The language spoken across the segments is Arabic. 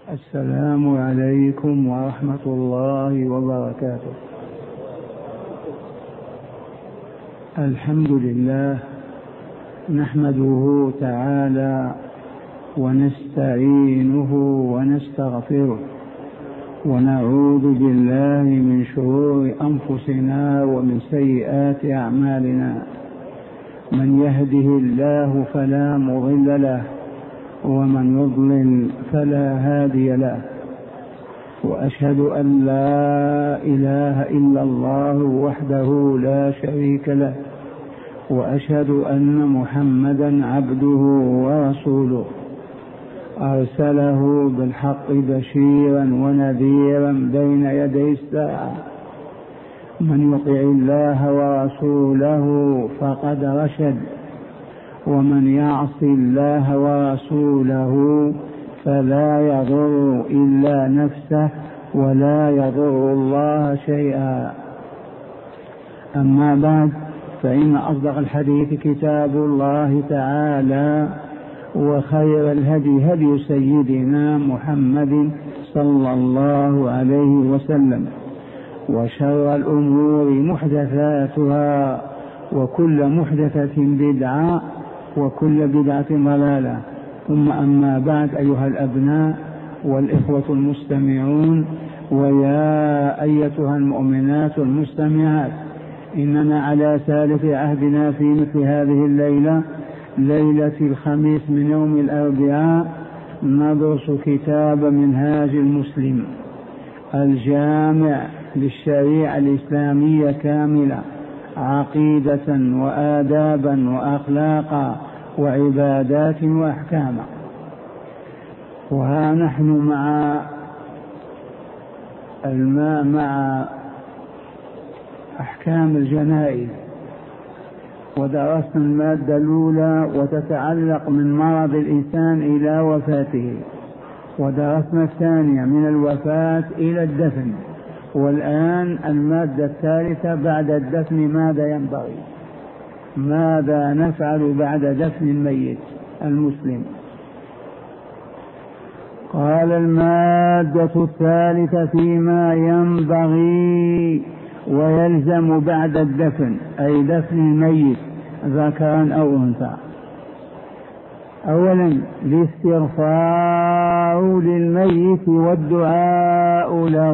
السلام عليكم ورحمة الله وبركاته. الحمد لله نحمده تعالى ونستعينه ونستغفره ونعوذ بالله من شرور أنفسنا ومن سيئات أعمالنا. من يهده الله فلا مضل له ومن يضلل فلا هادي له، وأشهد أن لا إله إلا الله وحده لا شريك له، وأشهد أن محمدا عبده ورسوله أرسله بالحق بشيرا ونذيرا بين يدي الساعة. من يطع الله ورسوله فقد رشد، ومن يعص الله ورسوله فلا يضر إلا نفسه ولا يضر الله شيئا. أما بعد، فإن أصدق الحديث كتاب الله تعالى، وخير الهدي هدي سيدنا محمد صلى الله عليه وسلم، وشر الأمور محدثاتها، وكل محدثة بدعة، وكل بدعة ضلالة. ثم أما بعد، أيها الأبناء والإخوة المستمعون، ويا أيتها المؤمنات المستمعات، إننا على سالف عهدنا في مثل هذه الليلة، ليلة الخميس من يوم الأربعاء، ندرس كتاب منهاج المسلم الجامع للشريعة الإسلامية كاملة، عقيدة وآدابا وأخلاقا وعبادات وأحكاما. وها نحن مع أحكام الجنائز، ودرسنا المادة الأولى وتتعلق من مرض الإنسان إلى وفاته، ودرسنا الثانية من الوفاة إلى الدفن، والآن المادة الثالثة بعد الدفن. ماذا ينبغي؟ ماذا نفعل بعد دفن الميت المسلم؟ قال: المادة الثالثة فيما ينبغي ويلزم بعد الدفن، أي دفن الميت ذكرا أو أنثى. أولا، الاستغفار للميت والدعاء له.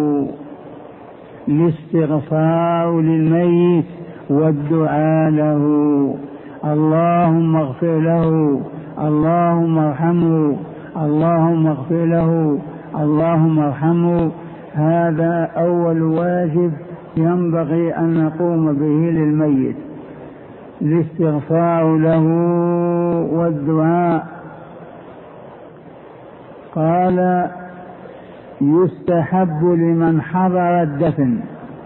الاستغفار للميت والدعاء له: اللهم اغفر له، اللهم ارحمه، اللهم اغفر له، اللهم ارحمه. هذا أول واجب ينبغي أن نقوم به للميت، الاستغفار له والدعاء. قال: يستحب لمن حضر الدفن.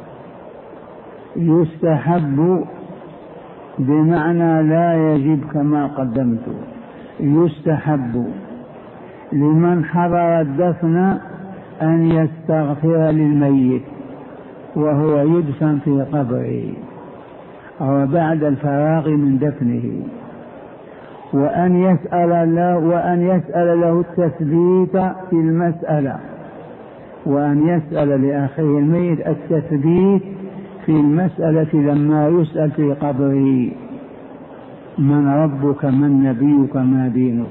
يستحب بمعنى لا يجب كما قدمت. يستحب لمن حضر الدفن أن يستغفر للميت وهو يدفن في قبره أو بعد الفراغ من دفنه، وأن يسأل له التثبيت في المسألة، وأن يسأل لأخيه الميت التثبيت في المسألة لما يسأل في قبره: من ربك، من نبيك، ما دينك؟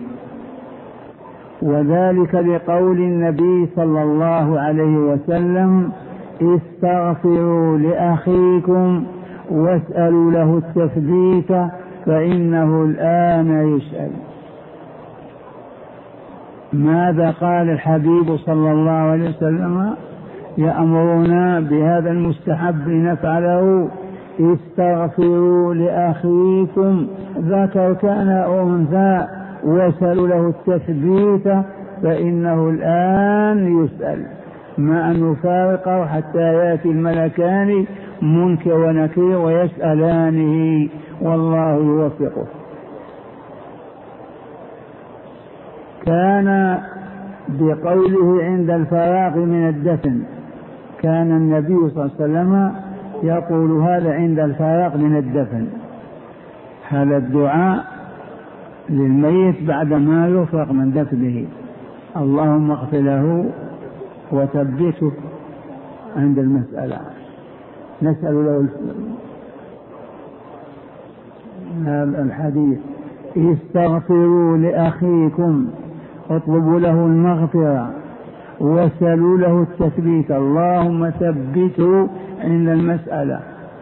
وذلك لقول النبي صلى الله عليه وسلم: استغفروا لأخيكم واسألوا له التثبيت فإنه الآن يسأل. ماذا قال الحبيب صلى الله عليه وسلم؟ يأمرنا بهذا المستحب نفعله: استغفروا لأخيكم ذكر كان أو أنثى واسألوا له التثبيت فإنه الآن يسأل. ما أن نفارقه حتى يأتي الملكان منكر ونكير ويسألانه، والله يوفقه. كان بقوله عند الفراغ من الدفن، كان النبي صلى الله عليه وسلم يقول هذا عند الفراغ من الدفن. هذا الدعاء للميت بعدما يفرغ من دفنه: اللهم اغفر له وثبته عند المسألة. نسأل له هذا الحديث: استغفروا لأخيكم، اطلبوا له المغفرة واسألوا له التثبيت، اللهم ثبته عند المسألة.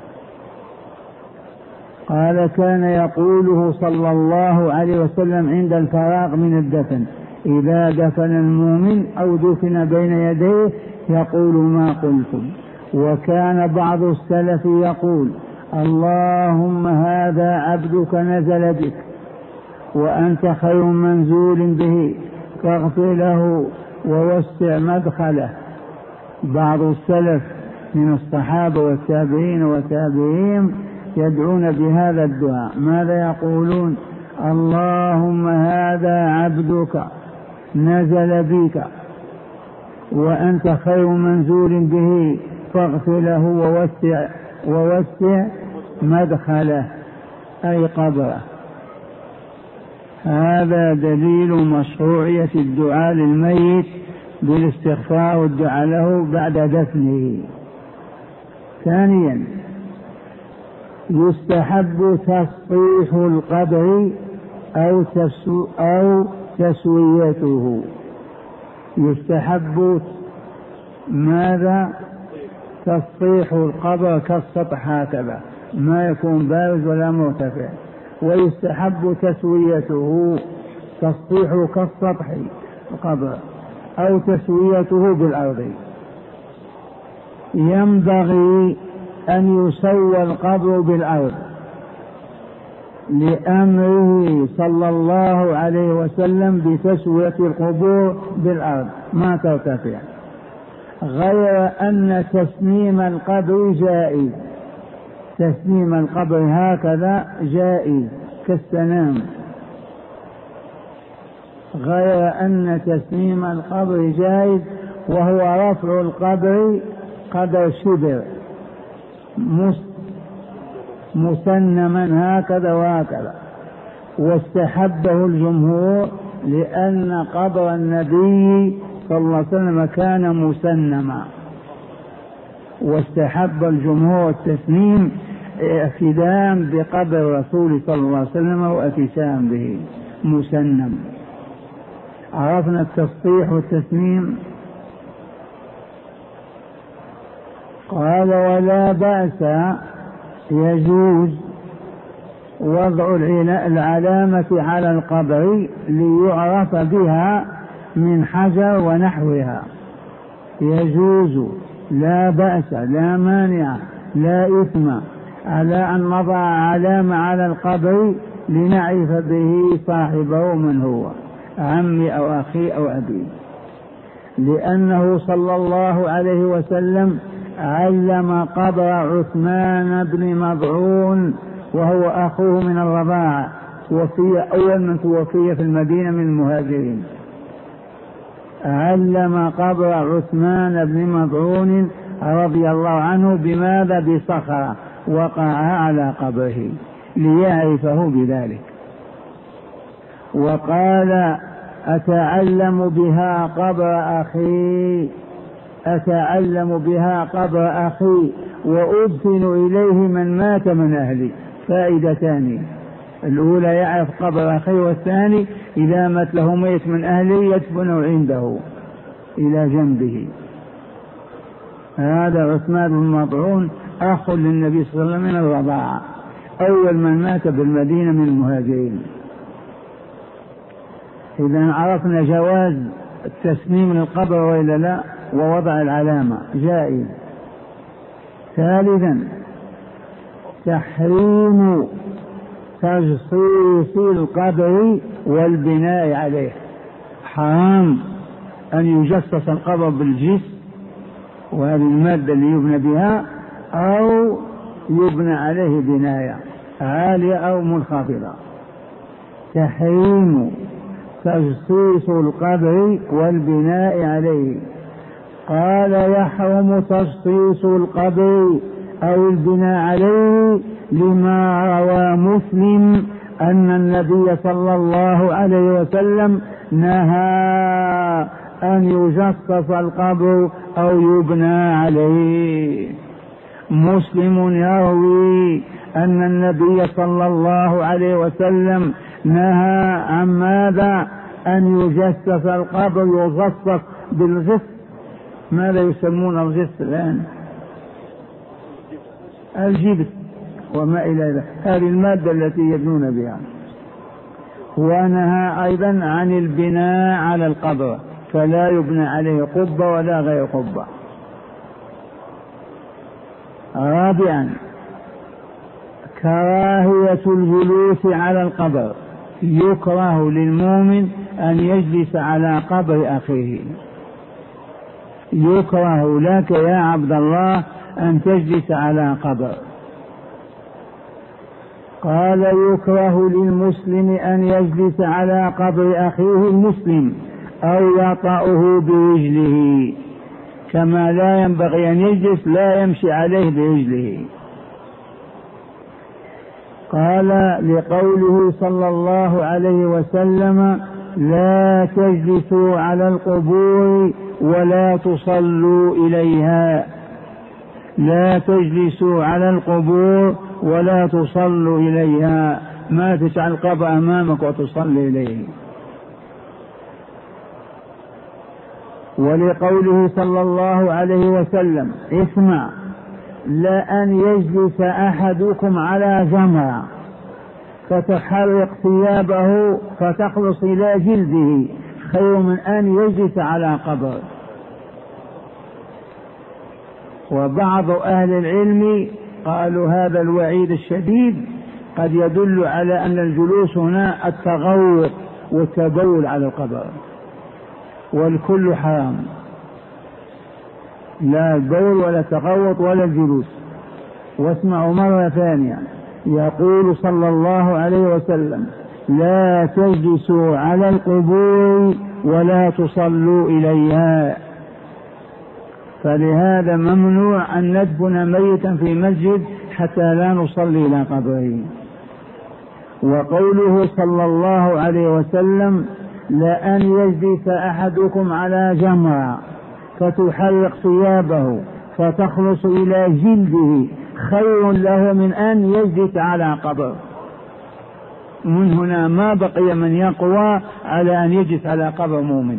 قال: كان يقوله صلى الله عليه وسلم عند الفراغ من الدفن، إذا دفن المؤمن أو دفن بين يديه يقول ما قلتم. وكان بعض السلف يقول: اللهم هذا عبدك نزل بك وأنت خير منزول به فاغفر له ووسع مدخله. بعض السلف من الصحابة والتابعين وتابعيهم يدعون بهذا الدعاء. ماذا يقولون؟ اللهم هذا عبدك نزل بك وأنت خير منزول به فاغفر له ووسع مدخله، أي قبره. هذا دليل مشروعية الدعاء للميت بالاستغفار والدعاء له بعد دفنه. ثانيا: يستحب تصحيح القبر أو تسويته. يستحب ماذا؟ تصحيح القبر كالسطح هكذا، ما يكون بارز ولا مرتفع. ويستحب تسويته، تصحيحه كالسطح القبر أو تسويته بالأرض. ينبغي أن يسوى القبر بالأرض لأمره صلى الله عليه وسلم بتسوية القبور بالأرض ما ترتفع، غير أن تسنيم القبر جائز. تسنيم القبر هكذا جائز كالسنام، غير أن تسنيم القبر جائز، وهو رفع القبر قدر شبر مسنما هكذا وهكذا. واستحبه الجمهور لأن قبر النبي صلى الله عليه وسلم كان مسنما، واستحب الجمهور التسنيم اعتداء بقبر الرسول صلى الله عليه وسلم واتسام به مسنم. عرفنا التصحيح والتسنيم. قال: ولا بأس، يجوز وضع العلامة على القبر ليعرف بها من حجر ونحوها. يجوز، لا بأس، لا مانع، لا إثم على أن نضع علامة على القبر لنعرف به صاحبه من هو، عمي أو أخي أو أبي، لأنه صلى الله عليه وسلم علم قبر عثمان بن مضعون وهو أخوه من الرضاعة، توفي أول من توفي في المدينة من المهاجرين. علم قبر عثمان بن مضعون رضي الله عنه بماذا؟ بصخرة وقعها على قبره ليعرفه بذلك. وقال: أتعلم بها قبر أخي، أتعلم بها قبر أخي وأدفن إليه من مات من أهلي. فائدتان: الأولى يعرف قبر أخي، والثاني إذا مات له ميت من أهله يدفنه عنده إلى جنبه. هذا عثمان بن مضعون أخ للنبي صلى الله عليه وسلم من الرضاعة، أول من مات بالمدينة من المهاجرين. إذا عرفنا جواز التسنيم للقبر وإلا لا، ووضع العلامة جائز. ثالثا: تحريم تجصيص القبر والبناء عليه. حرام أن يجصص القبر بالجص، وهذه المادة اللي يبنى بها، أو يبنى عليه بناية عالية أو منخفضة. تحريم تجصيص القبر والبناء عليه. قال: يحرم تجصيص القبر أو البناء عليه لما روى مسلم أن النبي صلى الله عليه وسلم نهى أن يجصص القبر أو يبنى عليه. مسلم يروي أن النبي صلى الله عليه وسلم نهى عن ماذا؟ أن يجسس القبر، يغصص بالغص. ماذا يسمون الغص الآن؟ الجبس وما إلى ذلك، هذه المادة التي يبنون بها. ونهى أيضا عن البناء على القبر، فلا يبنى عليه قبة ولا غير قبة. رابعا كراهية الجلوس على القبر. يكره للمؤمن أن يجلس على قبر أخيه. يكره لك يا عبد الله أن تجلس على قبر. قال يكره للمسلم أن يجلس على قبر أخيه المسلم أو يطأه برجله، كما لا ينبغي أن يجلس لا يمشي عليه برجله. قال لقوله صلى الله عليه وسلم لا تجلسوا على القبور ولا تصلوا إليها. لا تجلسوا على القبور ولا تصلوا إليها، ما تجعل القبر أمامك وتصلي إليه. ولقوله صلى الله عليه وسلم اسمع لأن يجلس أحدكم على جمرة فتحرق ثيابه فتخلص إلى جلده خير من أن يجلس على قبر. وبعض أهل العلم قالوا هذا الوعيد الشديد قد يدل على أن الجلوس هنا التغوط والتبول على القبر، والكل حرام، لا البول ولا التغوط ولا الجلوس. واسمعوا مرة ثانية، يقول صلى الله عليه وسلم لا تجلسوا على القبور ولا تصلوا إليها. فلهذا ممنوع أن ندفن ميتا في مسجد حتى لا نصلي إلى قبره. وقوله صلى الله عليه وسلم لأن يجلس أحدكم على جمرة فتحرق ثيابه فتخلص إلى جلده خير له من أن يجلس على قبر. من هنا ما بقي من يقوى على أن يجلس على قبر مؤمن.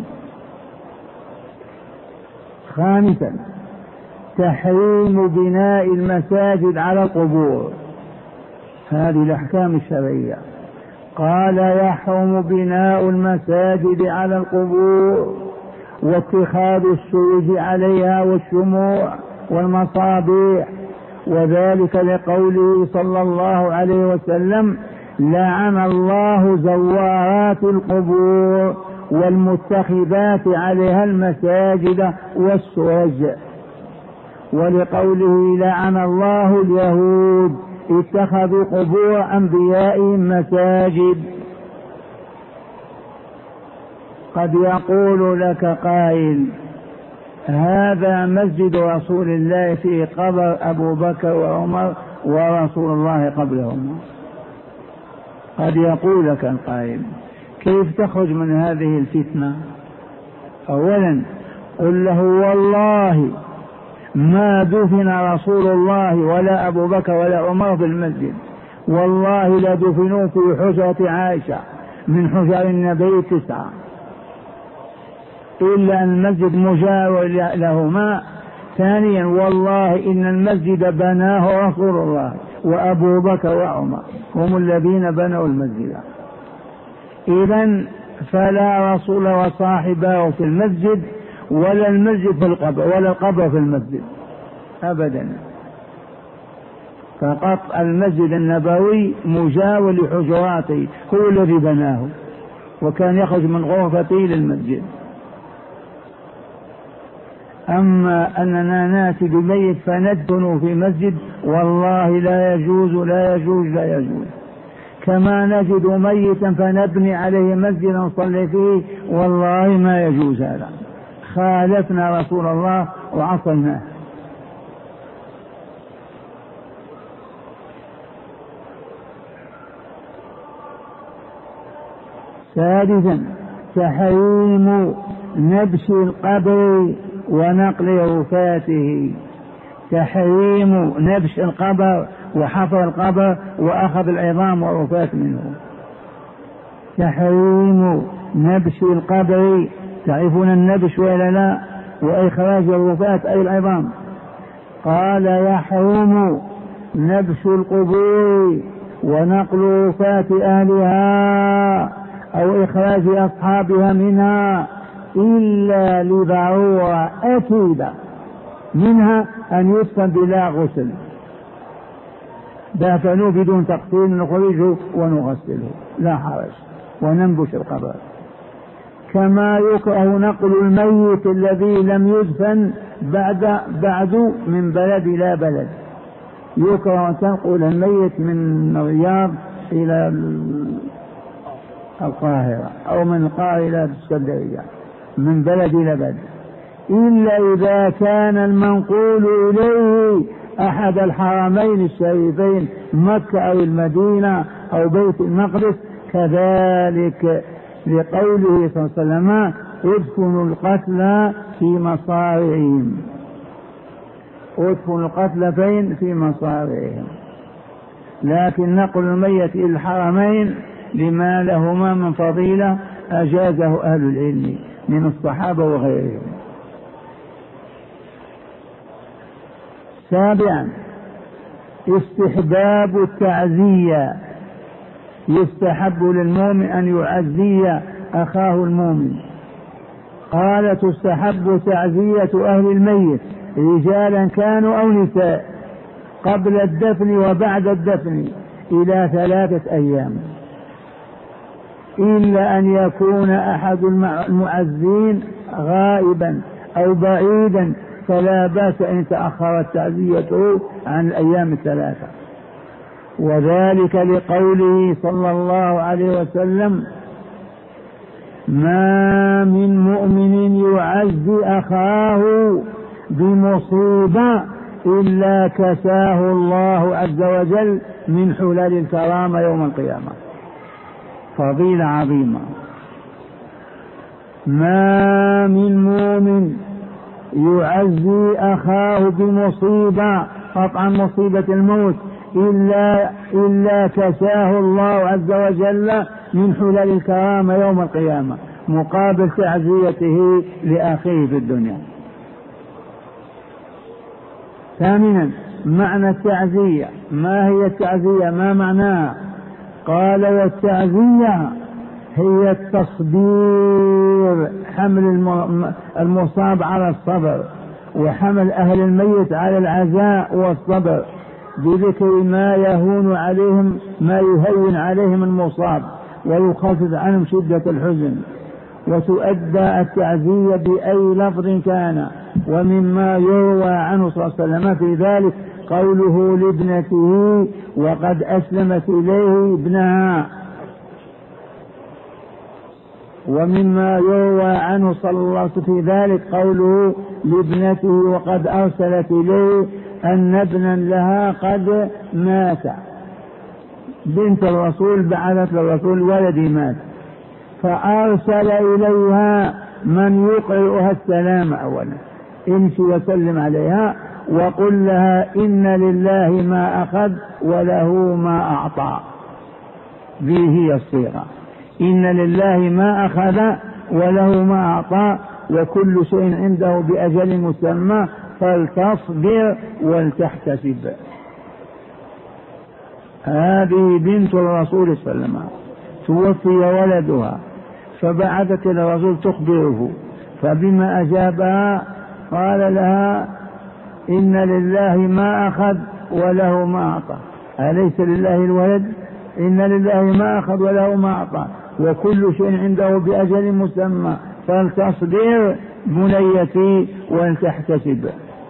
خامسا تحريم بناء المساجد على القبور. هذه الأحكام الشرعية. قال يحرم بناء المساجد على القبور واتخاذ السرج عليها والشموع والمصابيح، وذلك لقوله صلى الله عليه وسلم لعن الله زوارات القبور والمتخذات عليها المساجد والسرج. ولقوله لعن الله اليهود اتخذوا قبور أنبيائهم مساجد. قد يقول لك قائل هذا مسجد رسول الله في قبر أبو بكر وعمر ورسول الله قبلهم. قد يقول لك القائل كيف تخرج من هذه الفتنة؟ أولا قل له والله ما دفن رسول الله ولا أبو بكر ولا عمر في المسجد، والله لدفنوا في حجرة عائشة من حجر النبي 9، إلا أن المسجد مجاور لهما. ثانيا والله إن المسجد بناه رسول الله وأبو بكر وعمر هم الذين بنوا المسجد. إذن فلا رسول وصاحبه في المسجد ولا المسجد في القبر ولا القبر في المسجد أبدا. فقط المسجد النبوي مجاور لحجراته، هو الذي بناه وكان يخرج من غرفته للمسجد. أما أننا نأتي بميت فندفن في مسجد والله لا يجوز لا يجوز لا يجوز. كما نجد ميتا فنبني عليه مسجدا نصلي فيه والله ما يجوز هذا، خالفنا رسول الله وعصيناه. سادسا تحريم نبش القبر ونقل رفاته، تحريم نبش القبر وحفر القبر وأخذ العظام والرفات منه، تحريم نبش القبر، تعرفون النبش ولا لا؟ وإخراج الرفات أي العظام. قال يحرم نبش القبور ونقل رفات أهلها أو إخراج أصحابها منها إلا لضرورة أكيدة، منها أن يدفن بلا غسل، دفنوه بدون تقسيم نخرجه ونغسله لا حرج وننبش القبر. كما يكره نقل الميت الذي لم يدفن بعد من بلد إلى بلد، يكره تنقل الميت من الرياض إلى القاهرة أو من القاهرة إلى السكندرية، من بلد إلى بلد، إلا إذا كان المنقول إليه أحد الحرمين الشريفين مكة أو المدينة أو بيت المقدس، كذلك لقوله صلى الله عليه وسلم ادفنوا القتلى في مصارعهم، ادفنوا القتلى فين؟ في مصارعهم. لكن نقل الميت إلى الحرمين لما لهما من فضيلة أجازه أهل العلم من الصحابة وغيرهم. سابعا استحباب التعزية، يستحب للمؤمن أن يعزي أخاه المؤمن. قال تستحب تعزية أهل الميت رجالا كانوا أو نساء قبل الدفن وبعد الدفن إلى 3 أيام، إلا أن يكون أحد المعزين غائبا أو بعيدا فلا بأس إن تأخرت تعزيته عن الأيام 3، وذلك لقوله صلى الله عليه وسلم ما من مؤمن يعزي أخاه بمصيبة إلا كساه الله عز وجل من حلال الكرامة يوم القيامة، فضيلة عظيمة. ما من مؤمن يعزي أخاه بمصيبة، قطعا مصيبة الموت، إلا كساه الله عز وجل من حلال الكرامة يوم القيامة مقابل تعزيته لأخيه في الدنيا. ثامنا معنى التعزية. ما هي التعزية؟ ما معناها؟ قال والتعزية هي التصبير، حمل المصاب على الصبر، وحمل أهل الميت على العزاء والصبر بذكر ما يهون عليهم، ما يهون عليهم المصاب ويخفف عنهم شدة الحزن. وتؤدى التعزية بأي لفظ كان، ومما يروى عنه صلى الله عليه وسلم في ذلك قوله لابنته وقد أسلمت إليه ابنها، ومما يروى عنه صلى الله عليه وسلم في ذلك قوله لابنته وقد أرسلت إليه أن ابنا لها قد مات، بنت الرسول بعثت للرسول ولدي مات، فأرسل إليها من يقرئها السلام أولا، امشي وسلم عليها وقل لها إن لله ما أخذ وله ما أعطى. به هي الصيغة، إن لله ما أخذ وله ما أعطى وكل شيء عنده بأجل مسمى فلتصبر ولتحتسب. هذه بنت الرسول صلى الله عليه وسلم توفي ولدها فبعثت إلى الرسول تخبره، فبما أجابها قال لها إن لله ما أخذ وله ما أعطى، أليس لله الولد؟ إن لله ما أخذ وله ما أعطى وكل شيء عنده بأجل مسمى فلتصبر بنيتي ولتحتسب.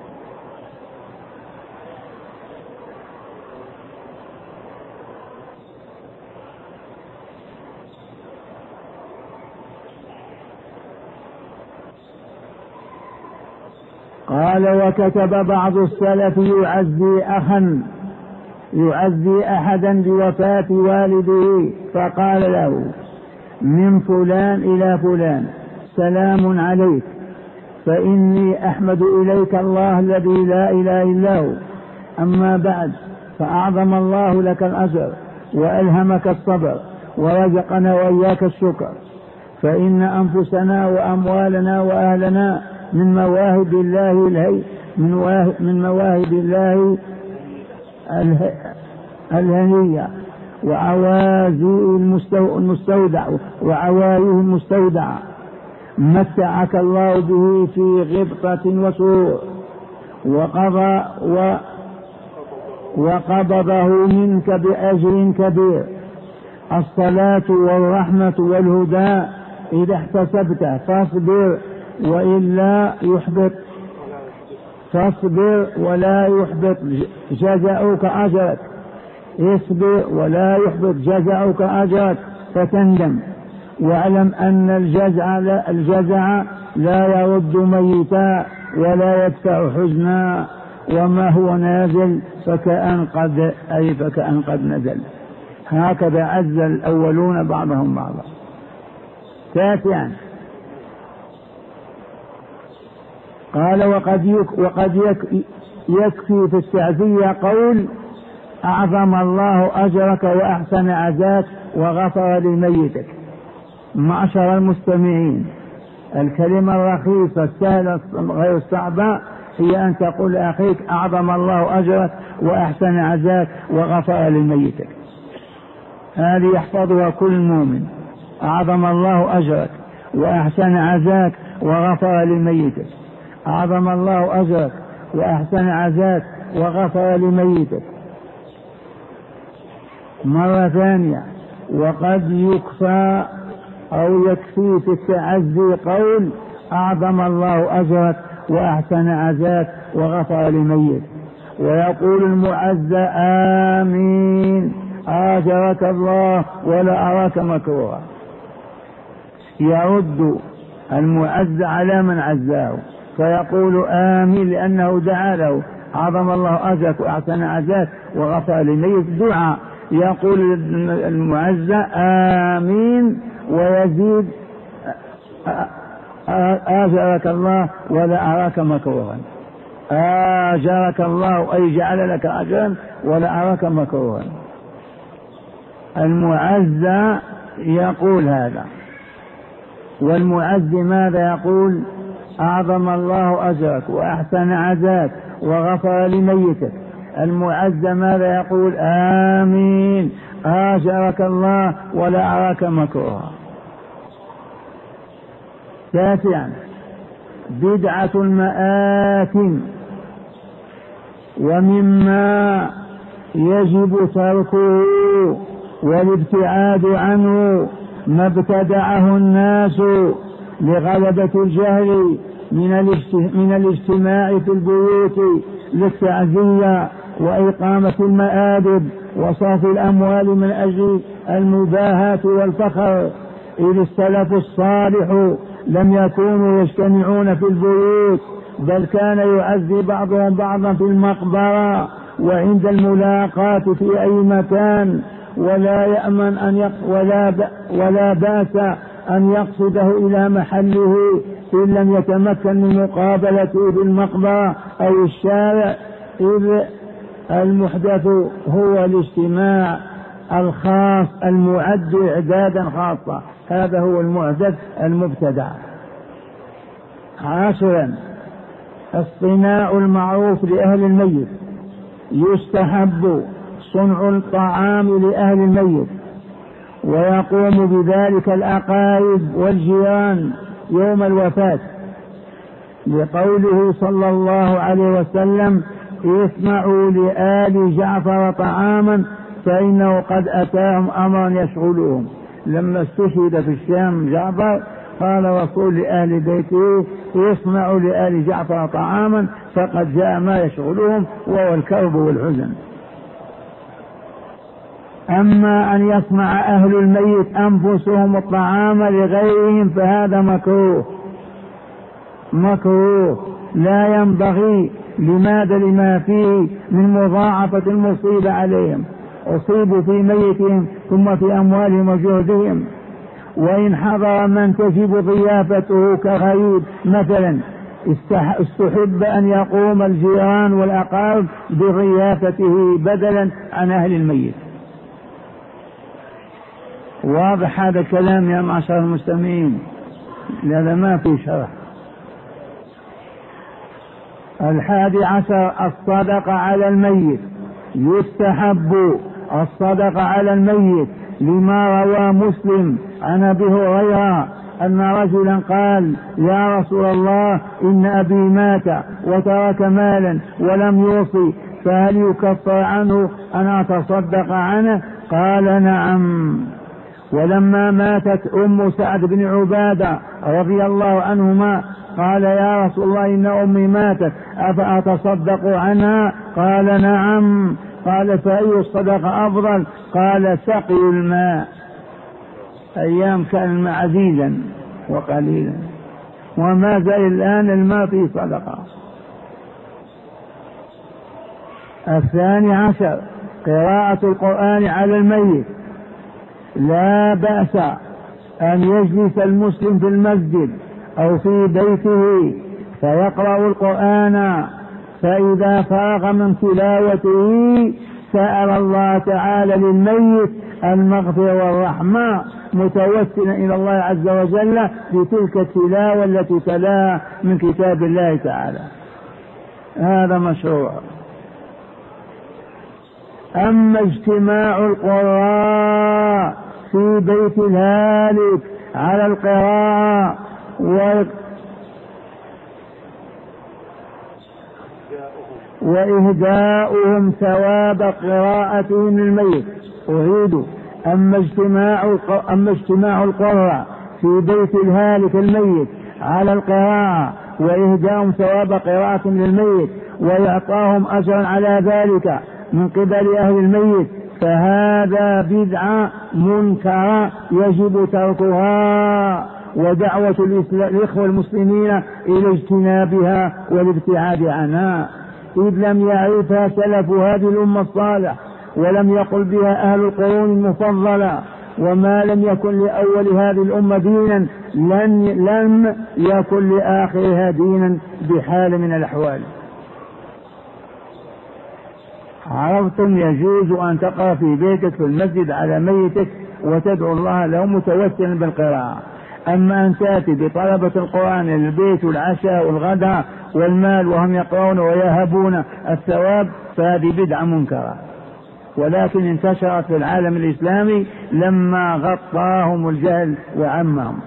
قال وكتب بعض السلف يعزي أحدا بوفاة والده، فقال له من فلان إلى فلان سلام عليك، فإني أحمد إليك الله الذي لا إله إلا هو. أما بعد، فأعظم الله لك الأجر وألهمك الصبر ورزقنا وإياك الشكر، فإن أنفسنا وأموالنا وأهلنا من مواهب الله الهنية وعوازيه المستودعة متعك الله به في غبطة وسرور، وقبضه منك بأجر كبير. الصلاة والرحمة والهدى إذا احتسبت فاصبر ولا يحبط جزاؤك أجرك. اصبر ولا يحبط جزاؤك أجرك فتندم. واعلم أن الجزع لا يرد ميتا ولا يدفع حزنا، وما هو نازل فكأن قد نزل. هكذا عز الأولون بعضهم بعضا. تاسعا، قال وقد يكفي في التعزية قول أعظم الله أجرك وأحسن عزاك وغفر لميتك. معشر المستمعين، الكلمة الرخيصة السهلة غير الصعبة هي أن تقول لأخيك أعظم الله أجرك وأحسن عزاك وغفر لميتك. هذه يحفظها كل مؤمن. أعظم الله أجرك وأحسن عزاك وغفر لميتك. أعظم الله أجرك وأحسن عزاك وغفر لميتك. مرة ثانية، وقد يكفي في التعزي قول أعظم الله أجرك وأحسن عزاك وغفر لميتك. ويقول المعزى آمين آجرك الله ولا أراك مكروها. يرد المعزى على من عزاه فيقول آمين لأنه دعا له أعظم الله أجرك وأحسن عزاك وغفر لميتك. دعاء يقول المعزى آمين ويزيد آجرك الله ولا أراك مكروها. آجرك الله أي جعل لك أجرا ولا أراك مكروها. المعزى يقول هذا، والمعز ماذا يقول؟ أعظم الله أجرك وأحسن عزاك وغفر لميتك. المعز ماذا يقول؟ آمين آجرك الله ولا أراك مكروها. تاسعا، بدعة المآثم، ومما يجب تركه والابتعاد عنه ما ابتدعه الناس لغلبة الجهل من الاجتماع في البيوت للتعزية وإقامة المآدب وصرف الأموال من أجل المباهاة والفخر، إذ السلف الصالح لم يكونوا يجتمعون في البيوت، بل كان يعزي بعضهم بعضا في المقبرة وعند الملاقاة في أي مكان، ولا يأمن ولا بأس أن يقصده إلى محله إن لم يتمكن من مقابلته بالمقبرة أو الشارع، إذ المحدث هو الاجتماع الخاص المعد إعدادا خاصة. هذا هو المحدث المبتدع. عاشرا، الصناع المعروف لأهل الميت. يستحب صنع الطعام لأهل الميت، ويقوم بذلك الأقارب والجيران يوم الوفاة، لقوله صلى الله عليه وسلم اصنعوا لآل جعفر طعاما فإنه قد أتاهم أمر يشغلهم. لما استشهد في الشام جعفر قال رسول لأهل بيته اصنعوا لآل جعفر طعاما فقد جاء ما يشغلهم وهو الكرب والحزن. أما أن يصنع أهل الميت أنفسهم الطعام لغيرهم فهذا مكروه لا ينبغي. لماذا؟ لما فيه من مضاعفة المصيبة عليهم، أصيبوا في ميتهم ثم في أموالهم وجهدهم. وإن حضر من تجب ضيافته كغريب مثلا استحب أن يقوم الجيران والأقارب بضيافته بدلا عن أهل الميت. واضح هذا الكلام يا معشر المستمعين؟ لهذا ما في شرح. 11 الصدقة على الميت. يستحب الصدقة على الميت لما روى مسلم عن أبي هريرة أن رجلا قال: يا رسول الله إن أبي مات وترك مالا ولم يوصي، فهل يكفر عنه أن أتصدق عنه؟ قال: نعم. ولما ماتت أم سعد بن عبادة رضي الله عنهما قال: يا رسول الله إن أمي ماتت أفأتصدق عنها؟ قال: نعم. قال: فأي الصدقة أفضل؟ قال: سقي الماء. أيام كان الماء عزيزا وقليلا، وما زال الآن الماء فيه صدقة. 12 قراءة القرآن على الميت. لا بأس أن يجلس المسلم في المسجد أو في بيته فيقرأ القرآن، فإذا فرغ من تلاوته سأل الله تعالى للميت المغفرة والرحمة متوسلا إلى الله عز وجل بتلك التلاوة التي تلاها من كتاب الله تعالى. هذا مشروع. أما اجتماع القراء في بيت الهالك على القراءة وإهداؤهم ثواب قراءتهم للميت. أعيد: أما اجتماع القراء في بيت الهالك الميت على القراءة وإهداؤهم ثواب قراءتهم للميت ويعطاهم أجرا على ذلك من قبل أهل الميت، فهذا بدعة منكرة يجب تركها، ودعوة الإخوة المسلمين إلى اجتنابها والابتعاد عنها، إذ لم يعرفها سلف هذه الأمة الصالح، ولم يقل بها أهل القرون المفضلة، وما لم يكن لأول هذه الأمة دينا لم يكن لآخرها دينا بحال من الأحوال. عرفتم؟ يجوز أن تقرأ في بيتك في المسجد على ميتك وتدعو الله له متوسلا بالقراءة. أما أن تأتي بطلبة القرآن للبيت والعشاء والغداء والمال وهم يقرؤون ويهبون الثواب فهذه بدعة منكرة، ولكن انتشرت في العالم الإسلامي لما غطاهم الجهل وعمهم.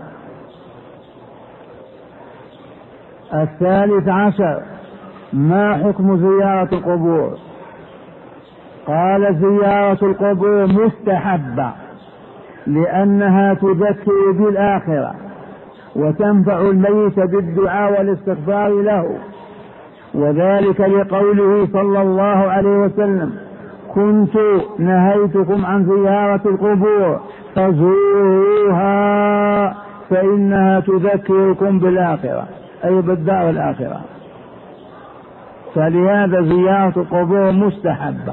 13 ما حكم زيارة القبور؟ قال: زيارة القبور مستحبة لأنها تذكر بالآخرة وتنفع الميت بالدعاء والاستغفار له، وذلك لقوله صلى الله عليه وسلم: كنت نهيتكم عن زيارة القبور فزوروها فإنها تذكركم بالآخرة، أي بالدار الآخرة. فلهذا زيارة القبور مستحبة،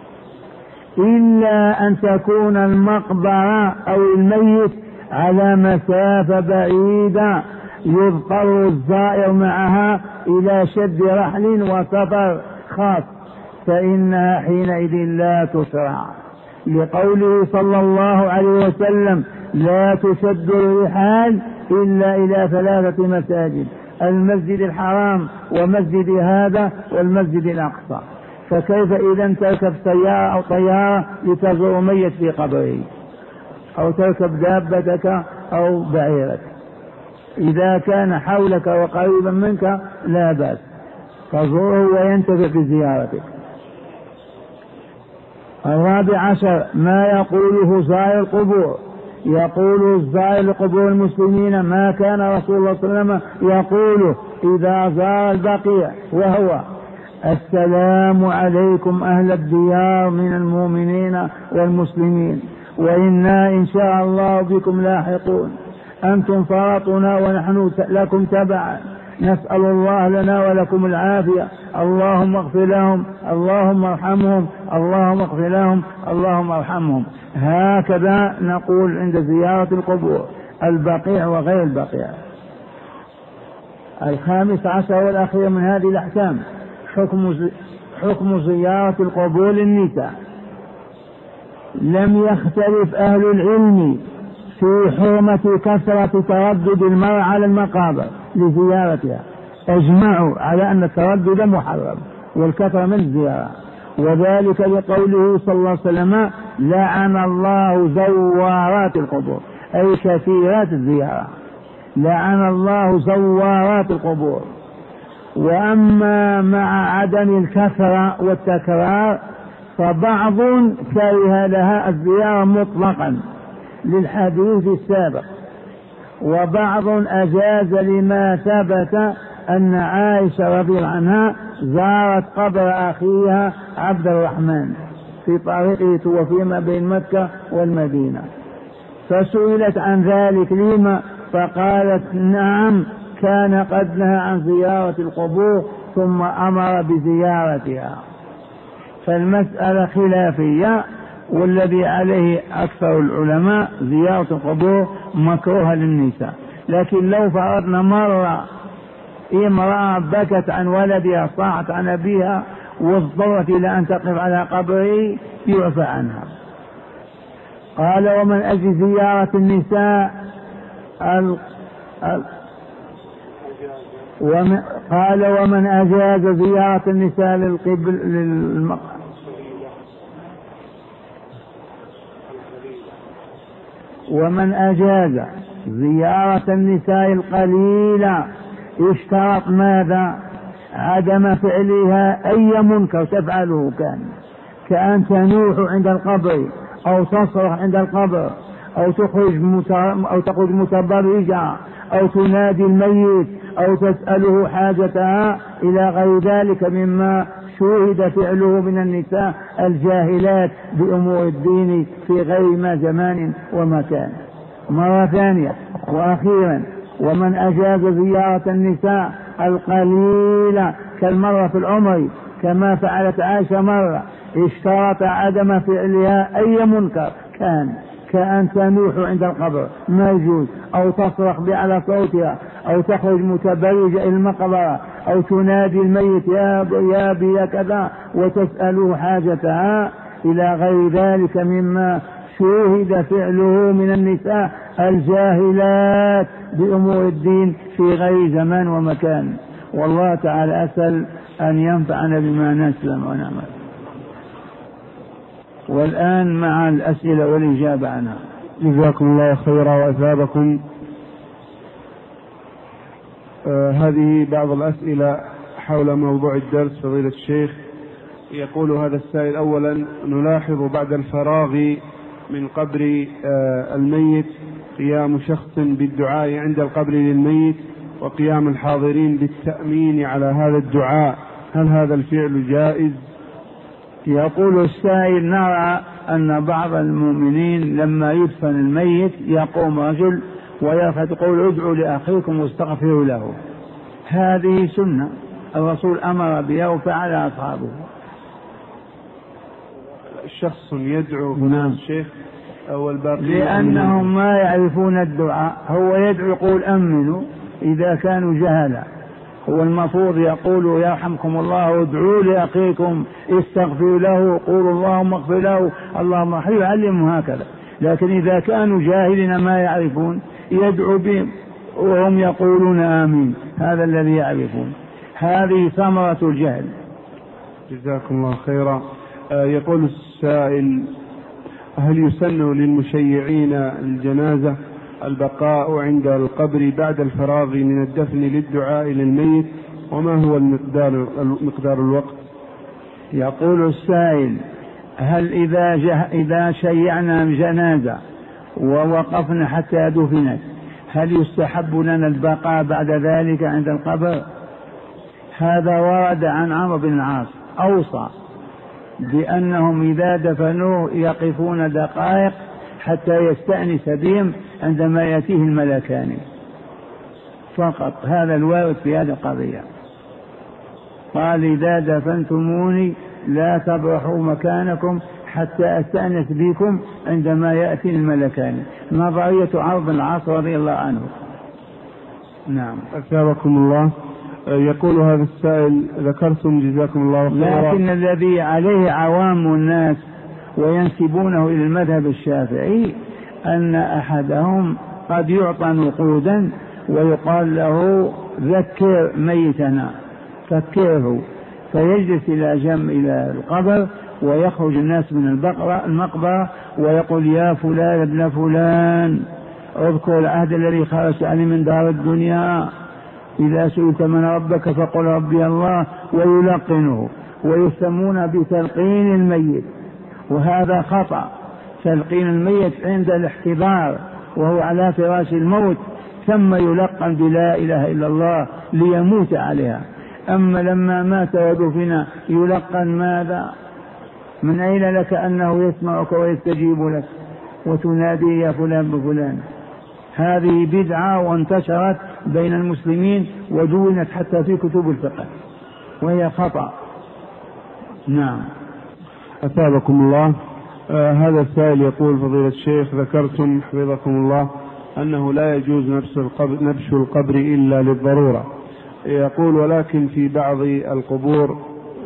إلا أن تكون المقبرة أو الميت على مسافة بعيدة يضطر الزائر معها إلى شد رحل وسفر خاص، فإنها حينئذ لا تشرع، لقوله صلى الله عليه وسلم: لا تشد الرحال إلا إلى 3 مساجد: المسجد الحرام ومسجد هذا والمسجد الأقصى. فكيف إذا تركب سيارة أو طيارة لتزور ميت في قبره، أو تركب دابتك أو بعيرك؟ إذا كان حولك وقريبا منك لا بأس، تزوره وينتفع بزيارتك. 14 ما يقوله زائر القبور. يقول الزائر لقبور المسلمين ما كان رسول الله صلى الله عليه وسلم يقوله إذا زار البقيع، وهو: السلام عليكم أهل الديار من المؤمنين والمسلمين، وإنا إن شاء الله بكم لاحقون، أنتم فرطنا ونحن لكم تبعا، نسأل الله لنا ولكم العافية، اللهم اغفر لهم، اللهم ارحمهم، اللهم اغفر لهم، اللهم ارحمهم. هكذا نقول عند زيارة القبور. البقيع وغير البقيع. 15 والأخير من هذه الأحكام حكم زيارة القبور للنساء. لم يختلف أهل العلم في حرمة كثرة تردد المرء على المقابر لزيارتها، اجمعوا على أن التردد محرم والكثرة من الزيارة، وذلك لقوله صلى الله عليه وسلم: لعن الله زوارات القبور، أي كثيرات الزيارة، لعن الله زوارات القبور. وأما مع عدم الكثرة والتكرار فبعض كره لها الزيارة مطلقا للحديث السابق، وبعض أجاز لما ثبت أن عائشة رضي الله عنها زارت قبر أخيها عبد الرحمن في طريقه توفي ما بين مكة والمدينة، فسئلت عن ذلك لما، فقالت: نعم، كان قد نهى عن زيارة القبور ثم أمر بزيارتها. فالمسألة خلافية، والذي عليه أكثر العلماء زيارة القبور مكروهة للنساء. لكن لو فرضنا مرة امرأة بكت عن ولدها، صاحت عن أبيها، واضطرت إلى أن تقف على قبره، يعفى عنها. قال: ومن أجل زيارة النساء قال: ومن أجاز زيارة النساء ومن أجاز زيارة النساء القليلة اشترط ماذا؟ عدم فعلها أي منكر تفعله، كأن تنوح عند القبر أو تصرخ عند القبر أو تخرج متبرجة أو تنادي الميت أو تسأله حاجتها إلى غير ذلك مما شوهد فعله من النساء الجاهلات بأمور الدين في غير ما زمان ومكان. مرة ثانية وأخيرا: ومن أجاز زيارة النساء القليلة كالمرة في العمر كما فعلت عائشة مرة، اشترط عدم فعلها أي منكر كأن تنوح عند القبر، ما يجوز، أو تصرخ بأعلى صوتها، أو تخرج متبرجة إلى المقبرة، أو تنادي الميت: يا بي يا كذا، وتسأله حاجتها إلى غير ذلك مما شوهد فعله من النساء الجاهلات بأمور الدين في غير زمان ومكان. والله تعالى أسأل أن ينفعنا بما نسلم ونعمل. والآن مع الأسئلة والإجابة عنها. جزاكم الله خيرا وأثابكم. هذه بعض الأسئلة حول موضوع الدرس. فضيلة الشيخ، يقول هذا السائل: أولا، نلاحظ بعد الفراغ من قبر الميت قيام شخص بالدعاء عند القبر للميت وقيام الحاضرين بالتأمين على هذا الدعاء، هل هذا الفعل جائز؟ يقول السائل: نرى أن بعض المؤمنين لما يدفن الميت يقوم رجل ويرفع يقول: ادعوا لأخيكم واستغفروا له. هذه سنة الرسول أمر بها وفعل أصحابه. شخص يدعو الشيخ أو الباقي لأنهم ما يعرفون الدعاء، هو يدعو يقول أمنوا إذا كانوا جهلا، هو المفروض يقول: يرحمكم الله، ادعوا لأخيكم، استغفروا له، قولوا اللهم اغفر له، اللهم ارحمه، يعلمهم هكذا. لكن إذا كانوا جاهلين ما يعرفون يدعو بهم وهم يقولون آمين، هذا الذي يعرفون. هذه ثمرة الجهل. جزاكم الله خيرا. يقول السائل: هل يسن للمشيعين الجنازة البقاء عند القبر بعد الفراغ من الدفن للدعاء للميت، وما هو مقدار الوقت؟ يقول السائل: هل إذا شيعنا الجنازة ووقفنا حتى دفنت هل يستحب لنا البقاء بعد ذلك عند القبر؟ هذا ورد عن عمرو بن العاص، أوصى بأنهم إذا دفنوه يقفون دقائق حتى يستأنس بهم عندما يأتيه الملكان فقط. هذا الوارد في هذه القضية. قال: إذا دفنتموني لا تبرحوا مكانكم حتى أستأنس بكم عندما يأتي الملكان. نظرية عرض العاص رضي الله عنه. نعم. أثابكم الله. يقول هذا السائل: ذكرتم جزاكم الله خيرا، لكن الذي عليه عوام الناس وينسبونه إلى المذهب الشافعي أن أحدهم قد يعطى نقودا ويقال له ذكر ميتنا، فكره، فيجلس إلى القبر ويخرج الناس من المقبرة ويقول: يا فلان ابن فلان، اذكر العهد الذي خرجت عني من دار الدنيا، إذا سئلت من ربك فقل ربي الله، ويلقنه، ويسمون بتلقين الميت، وهذا خطأ. تلقين الميت عند الاحتضار وهو على فراش الموت، ثم يلقن بلا إله إلا الله ليموت عليها. أما لما مات ودفن يلقن ماذا؟ من أين لك أنه يسمعك ويستجيب لك وتنادي يا فلان بفلان؟ هذه بدعة وانتشرت بين المسلمين ودونت حتى في كتب الفقه، وهي خطأ. نعم. أثابكم الله. هذا السائل يقول: فضيلة الشيخ، ذكرتم حفظكم الله أنه لا يجوز نبش القبر إلا للضرورة. يقول: ولكن في بعض القبور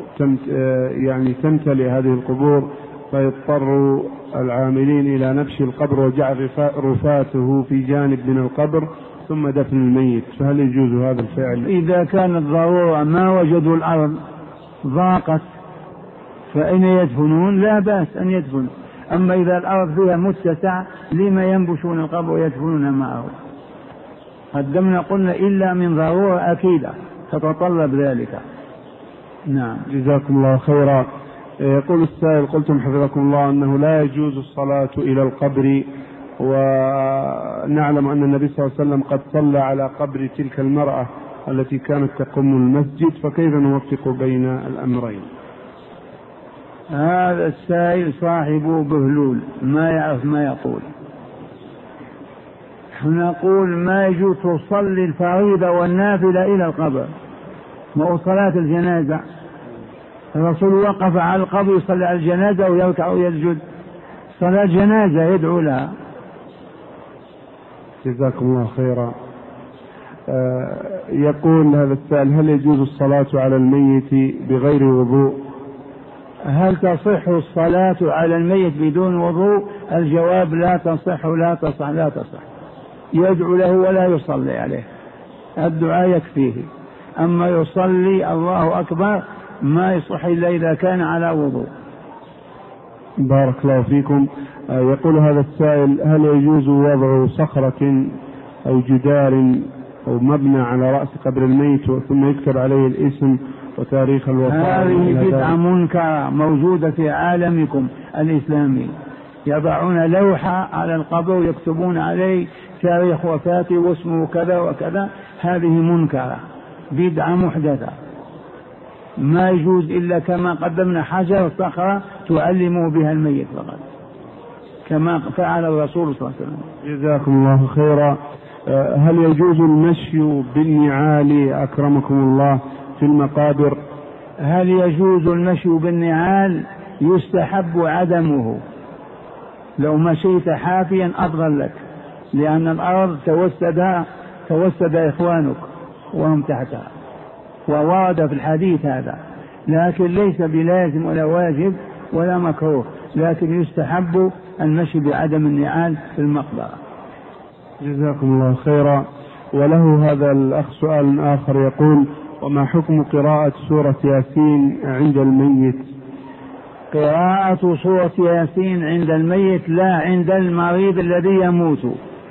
تمتلئ هذه القبور، فيضطر العاملين إلى نبش القبر وجعل رفاته في جانب من القبر ثم دفن الميت، فهل يجوز هذا الفعل؟ إذا كانت ضرورة ما وجدوا الأرض ضاقت فإن يدفنون لا بأس أن يدفنوا. أما إذا الأرض فيها متسع لما ينبشون القبر ويدفنون معه؟ قدمنا قلنا إلا من ضرورة أكيدة تتطلب ذلك. نعم. جزاكم الله خيرا. يقول السائل: قلتم حفظكم الله أنه لا يجوز الصلاة إلى القبر، ونعلم أن النبي صلى الله عليه وسلم قد صلى على قبر تلك المرأة التي كانت تقوم المسجد، فكيف نوفق بين الأمرين؟ هذا السائل صاحبه بهلول ما يعرف ما يقول. نقول ما يجوز تصلي الفريضة والنافلة إلى القبر، ما هو صلاة الجنازة. الرسول وقف على القبر يصلي على الجنازة ويركع ويسجد، صلاة جنازة يدعو لها. جزاكم الله خيرا. يقول هذا السائل: هل يجوز الصلاة على الميت بغير وضوء؟ هل تصح الصلاة على الميت بدون وضوء؟ الجواب: لا تصح لا تصح لا تصح. يدعو له ولا يصلي عليه، الدعاء يكفيه. أما يصلي الله أكبر ما يصح إلا إذا كان على وضوء. بارك الله فيكم. يقول هذا السائل: هل يجوز وضع صخرة أو جدار أو مبنى على رأس قبر الميت ثم يكتب عليه الاسم وتاريخ الوفاة؟ هذه بدعة منكرة موجودة في عالمكم الإسلامي. يضعون لوحة على القبر ويكتبون عليه تاريخ وفاته واسمه كذا وكذا، هذه منكرة بدعة محدثة، ما يجوز إلا كما قدمنا حجر صخرة تعلموا بها الميت فقط كما فعل الرسول صلى الله عليه وسلم. جزاكم الله خيرا. هل يجوز المشي بالنعال أكرمكم الله في المقابر؟ هل يجوز المشي بالنعال؟ يستحب عدمه. لو مشيت حافيا أفضل لك، لأن الأرض توسد إخوانك وهم تحتها، وورد في الحديث هذا، لكن ليس بلازم ولا واجب ولا مكروه، لكن يستحب المشي بعدم النعال في المقبرة. جزاكم الله خيرا. وله هذا الأخ سؤال آخر يقول: وما حكم قراءة سورة ياسين عند الميت؟ قراءة سورة ياسين عند الميت لا عند المريض الذي يموت.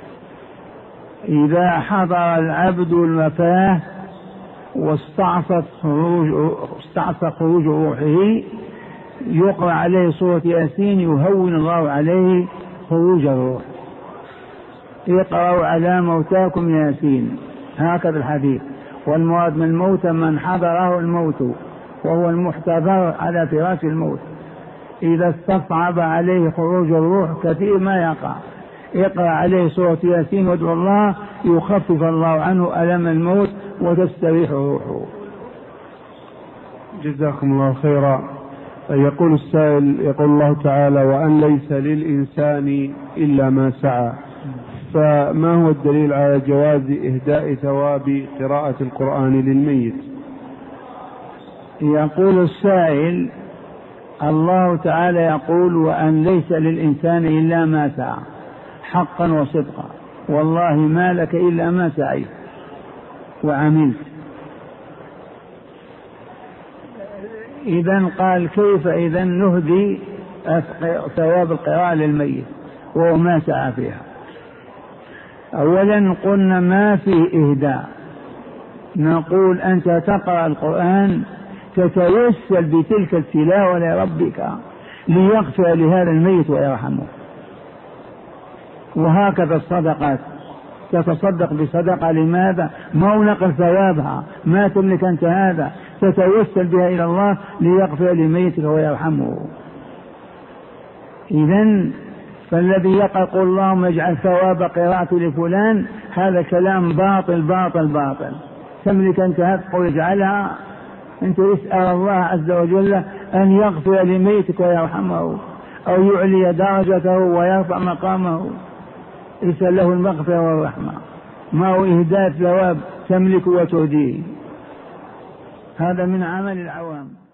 إذا حضر العبد الوفاة واستعصى خروج روحه يقرأ عليه سورة ياسين يهون الله عليه خروج الروح. اقرأوا على موتاكم ياسين، هكذا الحديث. والمراد من الموت من حضره الموت وهو المحتضر على فراش الموت. إذا استصعب عليه خروج الروح كثير ما يقع، اقرأ عليه سورة ياسين وادعو الله يخفف الله عنه ألم الموت وتستريح روحه. جزاكم الله خيرا. يقول السائل، يقول الله تعالى: وأن ليس للإنسان إلا ما سعى، فما هو الدليل على جواز إهداء ثواب قراءة القرآن للميت؟ يقول السائل: الله تعالى يقول: وأن ليس للإنسان إلا ما سعى، حقا وصدقا، والله ما لك إلا ما سعيت وعملت. إذن قال: كيف إذن نهدي ثواب القراءة للميت وهو ما سعى فيها؟ أولا قلنا ما في إهداء، نقول أنت تقرأ القرآن تتوسل بتلك التلاوة لربك ليغفر لهذا الميت ويرحمه. وهكذا الصدقات، تتصدق بصدقة، لماذا؟ ما نقل ثوابها، ما تملك أنت هذا، تتوسل بها إلى الله ليغفر لميتك ويرحمه. إذن فالذي يقول اللهم اجعل ثواب قراءة لفلان، هذا كلام باطل باطل باطل. تملك أنت هذا، قل اجعلها، أنت اسأل الله عز وجل أن يغفر لميتك ويرحمه، أو يعلي درجته ويرفع مقامه، اسأل له المغفرة والرحمة، ما هو إهداء ثواب تملك وتهديه. هذا من عمل العوام.